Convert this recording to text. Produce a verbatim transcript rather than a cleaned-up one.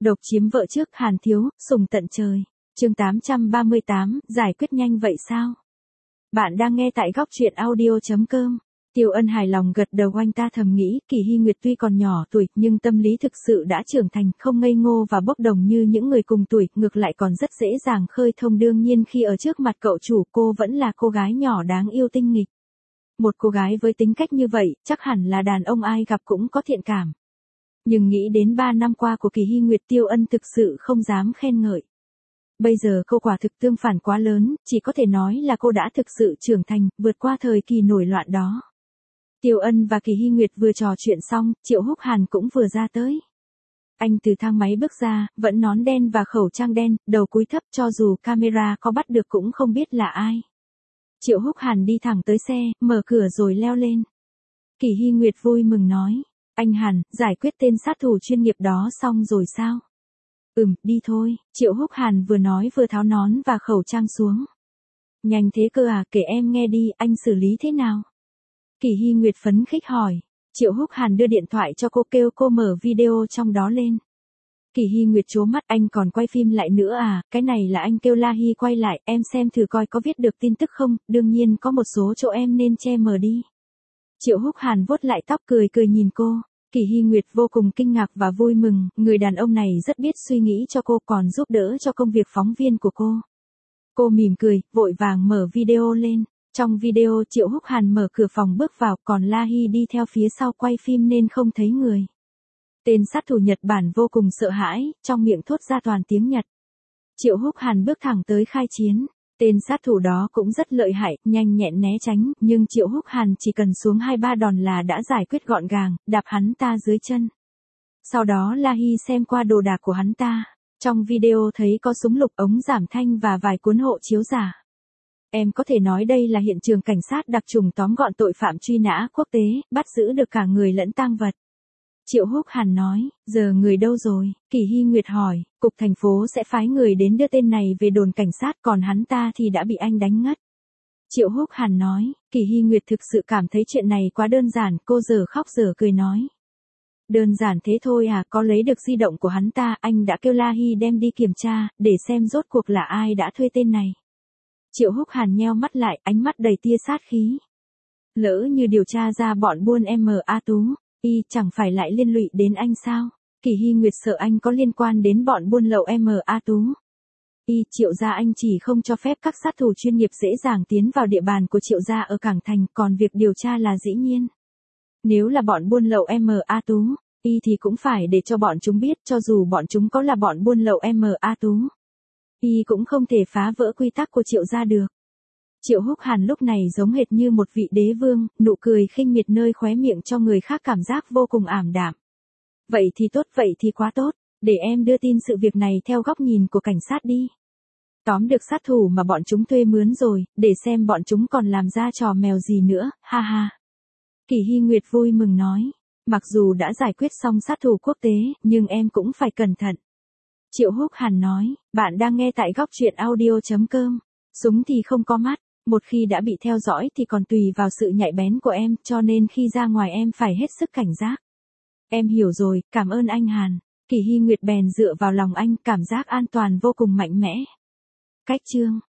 Độc chiếm vợ trước Hàn Thiếu, sùng tận trời. Chương tám trăm ba mươi tám, giải quyết nhanh vậy sao? Bạn đang nghe tại góc truyện audio chấm com. Tiêu Ân hài lòng gật đầu, anh ta thầm nghĩ, Kỳ Hy Nguyệt tuy còn nhỏ tuổi, nhưng tâm lý thực sự đã trưởng thành, không ngây ngô và bốc đồng như những người cùng tuổi, ngược lại còn rất dễ dàng khơi thông. Đương nhiên khi ở trước mặt cậu chủ, cô vẫn là cô gái nhỏ đáng yêu tinh nghịch. Một cô gái với tính cách như vậy, chắc hẳn là đàn ông ai gặp cũng có thiện cảm. Nhưng nghĩ đến ba năm qua của Kỳ Hy Nguyệt, Tiêu Ân thực sự không dám khen ngợi. Bây giờ cô quả thực tương phản quá lớn, chỉ có thể nói là cô đã thực sự trưởng thành, vượt qua thời kỳ nổi loạn đó. Tiêu Ân và Kỳ Hy Nguyệt vừa trò chuyện xong, Triệu Húc Hàn cũng vừa ra tới. Anh từ thang máy bước ra, vẫn nón đen và khẩu trang đen, đầu cúi thấp, cho dù camera có bắt được cũng không biết là ai. Triệu Húc Hàn đi thẳng tới xe, mở cửa rồi leo lên. Kỳ Hy Nguyệt vui mừng nói, anh Hàn, giải quyết tên sát thủ chuyên nghiệp đó xong rồi sao? Ừm, đi thôi, Triệu Húc Hàn vừa nói vừa tháo nón và khẩu trang xuống. Nhanh thế cơ à, kể em nghe đi, anh xử lý thế nào? Kỳ Hy Nguyệt phấn khích hỏi. Triệu Húc Hàn đưa điện thoại cho cô, kêu cô mở video trong đó lên. Kỳ Hy Nguyệt trố mắt, anh còn quay phim lại nữa à? Cái này là anh kêu La Hy quay lại, em xem thử coi có viết được tin tức không, đương nhiên có một số chỗ em nên che mờ đi. Triệu Húc Hàn vuốt lại tóc, cười cười nhìn cô. Kỳ Hy Nguyệt vô cùng kinh ngạc và vui mừng, người đàn ông này rất biết suy nghĩ cho cô, còn giúp đỡ cho công việc phóng viên của cô. Cô mỉm cười, vội vàng mở video lên. Trong video Triệu Húc Hàn mở cửa phòng bước vào, còn La Hy đi theo phía sau quay phim nên không thấy người. Tên sát thủ Nhật Bản vô cùng sợ hãi, trong miệng thốt ra toàn tiếng Nhật. Triệu Húc Hàn bước thẳng tới khai chiến. Tên sát thủ đó cũng rất lợi hại, nhanh nhẹn né tránh, nhưng Triệu Húc Hàn chỉ cần xuống hai ba đòn là đã giải quyết gọn gàng, đạp hắn ta dưới chân. Sau đó La Hy xem qua đồ đạc của hắn ta. Trong video thấy có súng lục, ống giảm thanh và vài cuốn hộ chiếu giả. Em có thể nói đây là hiện trường cảnh sát đặc trùng tóm gọn tội phạm truy nã quốc tế, bắt giữ được cả người lẫn tang vật. Triệu Húc Hàn nói, giờ người đâu rồi? Kỳ Hy Nguyệt hỏi, cục thành phố sẽ phái người đến đưa tên này về đồn cảnh sát, còn hắn ta thì đã bị anh đánh ngất. Triệu Húc Hàn nói, Kỳ Hy Nguyệt thực sự cảm thấy chuyện này quá đơn giản, cô giờ khóc giờ cười nói. Đơn giản thế thôi à, có lấy được di động của hắn ta, anh đã kêu La Hy đem đi kiểm tra, để xem rốt cuộc là ai đã thuê tên này. Triệu Húc Hàn nheo mắt lại, ánh mắt đầy tia sát khí. Lỡ như điều tra ra bọn buôn em a Tú, y chẳng phải lại liên lụy đến anh sao? Kỳ Hy Nguyệt sợ anh có liên quan đến bọn buôn lậu em a Tú. Y, Triệu gia anh chỉ không cho phép các sát thủ chuyên nghiệp dễ dàng tiến vào địa bàn của Triệu gia ở Cảng Thành, còn việc điều tra là dĩ nhiên. Nếu là bọn buôn lậu em a Tú, y thì cũng phải để cho bọn chúng biết, cho dù bọn chúng có là bọn buôn lậu em a Tú. Y cũng không thể phá vỡ quy tắc của Triệu gia được. Triệu Húc Hàn lúc này giống hệt như một vị đế vương, nụ cười khinh miệt nơi khóe miệng cho người khác cảm giác vô cùng ảm đạm. Vậy thì tốt, vậy thì quá tốt, để em đưa tin sự việc này theo góc nhìn của cảnh sát đi. Tóm được sát thủ mà bọn chúng thuê mướn rồi, để xem bọn chúng còn làm ra trò mèo gì nữa, ha ha. Kỳ Hy Nguyệt vui mừng nói, mặc dù đã giải quyết xong sát thủ quốc tế, nhưng em cũng phải cẩn thận. Triệu Húc Hàn nói, bạn đang nghe tại góc truyện audio chấm com. Súng thì không có mắt, một khi đã bị theo dõi thì còn tùy vào sự nhạy bén của em, cho nên khi ra ngoài em phải hết sức cảnh giác. Em hiểu rồi, cảm ơn anh Hàn. Kỳ Hy Nguyệt bèn dựa vào lòng anh, cảm giác an toàn vô cùng mạnh mẽ. Cách chương